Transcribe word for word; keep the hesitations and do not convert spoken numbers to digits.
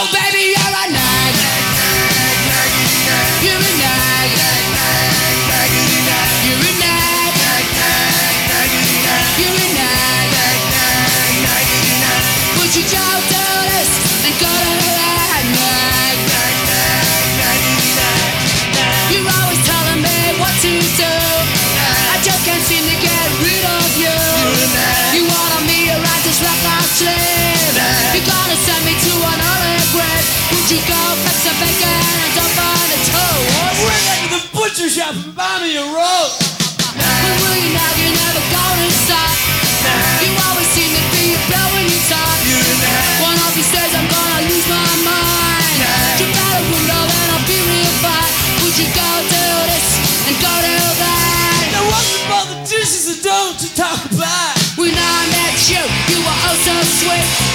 Oh baby, you're a nag. You're a nag. You're a nag. You're a nag. Would you don't do this and go to that nag? You're always telling me what to do. I just can't seem to get rid of you. You wanna me around just like I sleep. You're gonna send me to an early grave. Would you go fix some bacon and dump on the toast? We're going to the butcher shop and buy me a roast. When will you now? You're never gonna stop. You always seem to be a blow when you talk. One of these days I'm gonna lose my mind. Jump out a window then I'll be real fine. Would you go do this and go do that? Now what's about the dishes and don't you talk about? When I met you, you were oh so sweet.